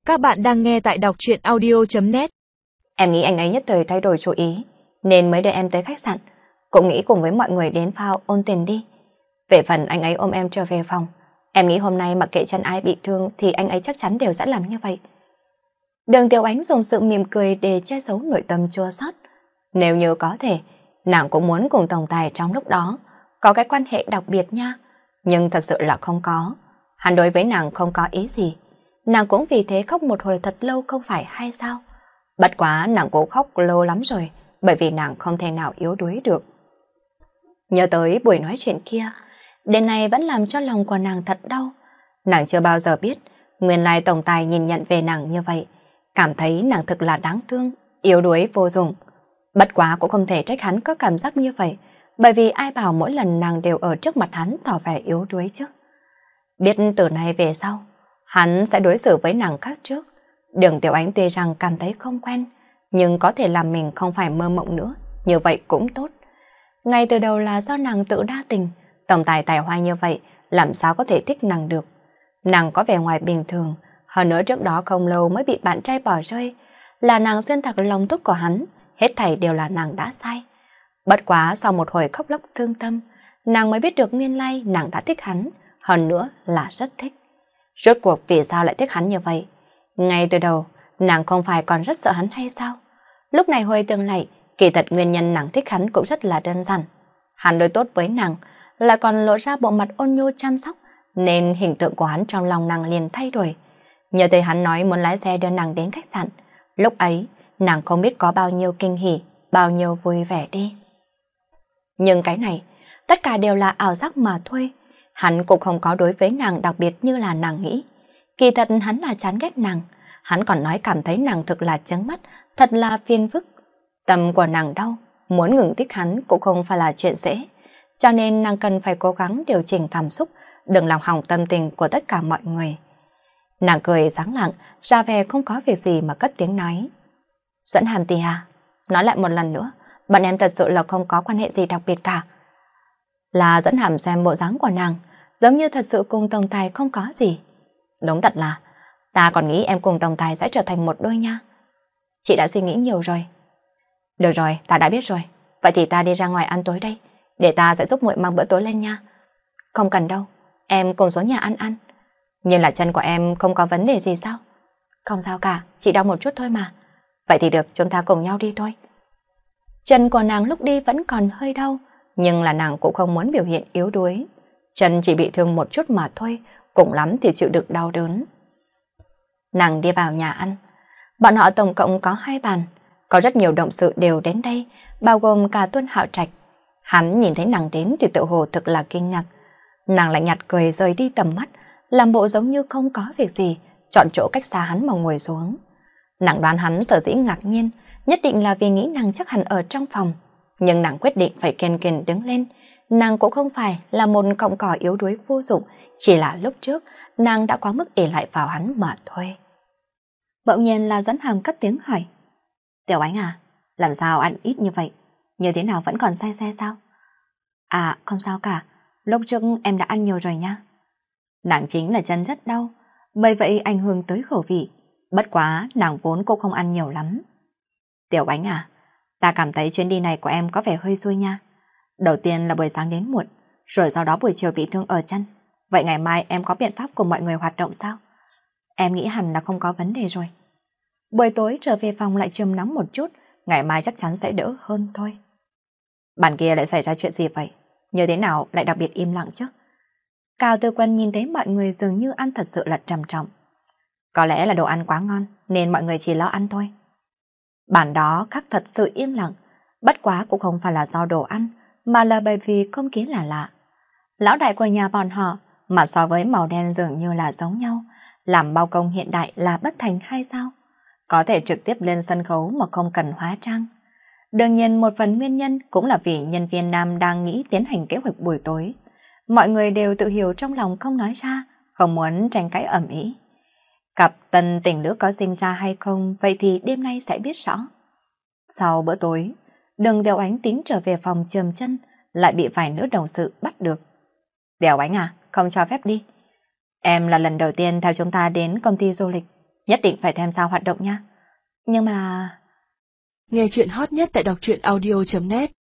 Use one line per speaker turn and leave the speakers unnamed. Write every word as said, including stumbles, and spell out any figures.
Các bạn đang nghe tại đọc truyện audio chấm net.
Em nghĩ anh ấy nhất thời thay đổi chủ ý, nên mới đưa em tới khách sạn. Cũng nghĩ cùng với mọi người đến phao ôn tuyển đi. Về phần anh ấy ôm em trở về phòng, em nghĩ hôm nay mặc kệ chân ai bị thương thì anh ấy chắc chắn đều sẽ làm như vậy. Đường Tiểu Ánh dùng sự mỉm cười để che giấu nội tâm chua xót. Nếu như có thể, nàng cũng muốn cùng tổng tài trong lúc đó có cái quan hệ đặc biệt nha. Nhưng thật sự là không có. Hắn đối với nàng không có ý gì. Nàng cũng vì thế khóc một hồi thật lâu không phải hay sao? Bất quá nàng cũng khóc lâu lắm rồi, bởi vì nàng không thể nào yếu đuối được. Nhớ tới buổi nói chuyện kia, đến nay vẫn làm cho lòng của nàng thật đau. Nàng chưa bao giờ biết, nguyên lai tổng tài nhìn nhận về nàng như vậy, cảm thấy nàng thực là đáng thương, yếu đuối vô dụng. Bất quá cũng không thể trách hắn có cảm giác như vậy, bởi vì ai bảo mỗi lần nàng đều ở trước mặt hắn tỏ vẻ yếu đuối chứ. Biết từ nay về sau, hắn sẽ đối xử với nàng khác trước. Đường Tiểu Ánh tuy rằng cảm thấy không quen, nhưng có thể làm mình không phải mơ mộng nữa, như vậy cũng tốt. Ngay từ đầu là do nàng tự đa tình, tổng tài tài hoa như vậy, làm sao có thể thích nàng được. Nàng có vẻ ngoài bình thường, hơn nữa trước đó không lâu mới bị bạn trai bỏ rơi, là nàng xuyên tạc lòng tốt của hắn, hết thảy đều là nàng đã sai. Bất quá sau một hồi khóc lóc thương tâm, nàng mới biết được nguyên lai nàng đã thích hắn, hơn nữa là rất thích. Rốt cuộc vì sao lại thích hắn như vậy? Ngay từ đầu, nàng không phải còn rất sợ hắn hay sao? Lúc này hồi tưởng lại, kỳ thật nguyên nhân nàng thích hắn cũng rất là đơn giản. Hắn đối tốt với nàng, lại còn lộ ra bộ mặt ôn nhu chăm sóc, nên hình tượng của hắn trong lòng nàng liền thay đổi. Nhớ tới hắn nói muốn lái xe đưa nàng đến khách sạn, lúc ấy nàng không biết có bao nhiêu kinh hỉ, bao nhiêu vui vẻ đi. Nhưng cái này, tất cả đều là ảo giác mà thôi. Hắn cũng không có đối với nàng đặc biệt như là nàng nghĩ. Kỳ thật hắn là chán ghét nàng. Hắn còn nói cảm thấy nàng thực là chướng mắt, thật là phiền phức. Tâm của nàng đau, muốn ngừng thích hắn cũng không phải là chuyện dễ. Cho nên nàng cần phải cố gắng điều chỉnh cảm xúc, đừng làm hỏng tâm tình của tất cả mọi người. Nàng cười sáng lặng, ra vẻ không có việc gì mà cất tiếng nói. Duẫn Hàm tỷ à, nói lại một lần nữa, bọn em thật sự là không có quan hệ gì đặc biệt cả. Là Duẫn Hàm xem bộ dáng của nàng, giống như thật sự cùng tổng tài không có gì. Đúng thật là, ta còn nghĩ em cùng tổng tài sẽ trở thành một đôi nha. Chị đã suy nghĩ nhiều rồi. Được rồi, ta đã biết rồi. Vậy thì ta đi ra ngoài ăn tối đây, để ta sẽ giúp muội mang bữa tối lên nha. Không cần đâu, em cùng xuống nhà ăn ăn. Nhưng là chân của em không có vấn đề gì sao? Không sao cả, chỉ đau một chút thôi mà. Vậy thì được, chúng ta cùng nhau đi thôi. Chân của nàng lúc đi vẫn còn hơi đau, nhưng là nàng cũng không muốn biểu hiện yếu đuối. Chân chỉ bị thương một chút mà thôi, cùng lắm thì chịu đựng đau đớn. Nàng đi vào nhà ăn. Bọn họ tổng cộng có hai bàn, có rất nhiều động sự đều đến đây, bao gồm cả Tuân Hạo Trạch. Hắn nhìn thấy nàng đến thì tự hồ thực là kinh ngạc. Nàng lạnh nhạt cười rời đi tầm mắt, làm bộ giống như không có việc gì, chọn chỗ cách xa hắn mà ngồi xuống. Nàng đoán hắn sở dĩ ngạc nhiên, nhất định là vì nghĩ nàng chắc hẳn ở trong phòng. Nhưng nàng quyết định phải kiên kiên đứng lên. Nàng cũng không phải là một cọng cỏ yếu đuối vô dụng, chỉ là lúc trước nàng đã quá mức ỷ lại vào hắn mà thôi. Bỗng nhiên là Duẫn Hàm cất tiếng hỏi. Tiểu Ánh à, làm sao ăn ít như vậy? Như thế nào vẫn còn say xe sao? À, không sao cả, lúc trước em đã ăn nhiều rồi nha. Nàng chính là chân rất đau, bởi vậy ảnh hưởng tới khẩu vị. Bất quá nàng vốn cũng không ăn nhiều lắm. Tiểu Ánh à, ta cảm thấy chuyến đi này của em có vẻ hơi xui nha. Đầu tiên là buổi sáng đến muộn, rồi sau đó buổi chiều bị thương ở chân. Vậy ngày mai em có biện pháp cùng mọi người hoạt động sao? Em nghĩ hẳn là không có vấn đề rồi. Buổi tối trở về phòng lại châm nóng một chút, ngày mai chắc chắn sẽ đỡ hơn thôi. Bàn kia lại xảy ra chuyện gì vậy? Như thế nào lại đặc biệt im lặng chứ? Cao Tư Quân nhìn thấy mọi người dường như ăn thật sự là trầm trọng. Có lẽ là đồ ăn quá ngon nên mọi người chỉ lo ăn thôi. Bản đó khắc thật sự im lặng, bất quá cũng không phải là do đồ ăn, mà là bởi vì không khí là lạ. Lão đại của nhà bọn họ mà so với màu đen dường như là giống nhau, làm bao công hiện đại là bất thành hay sao? Có thể trực tiếp lên sân khấu mà không cần hóa trang. Đương nhiên một phần nguyên nhân cũng là vì nhân viên nam đang nghĩ tiến hành kế hoạch buổi tối. Mọi người đều tự hiểu trong lòng không nói ra, không muốn tranh cãi ầm ĩ. Cặp tân tình lữ có sinh ra hay không, vậy thì đêm nay sẽ biết rõ. Sau bữa tối, Đường Tiểu Ánh tính trở về phòng chườm chân, lại bị vài nữ đồng sự bắt được. Tiểu Ánh à, không cho phép đi. Em là lần đầu tiên theo chúng ta đến công ty du lịch, nhất định phải tham gia hoạt động nha. Nhưng mà...
Nghe chuyện hot nhất tại đọc truyện audio chấm net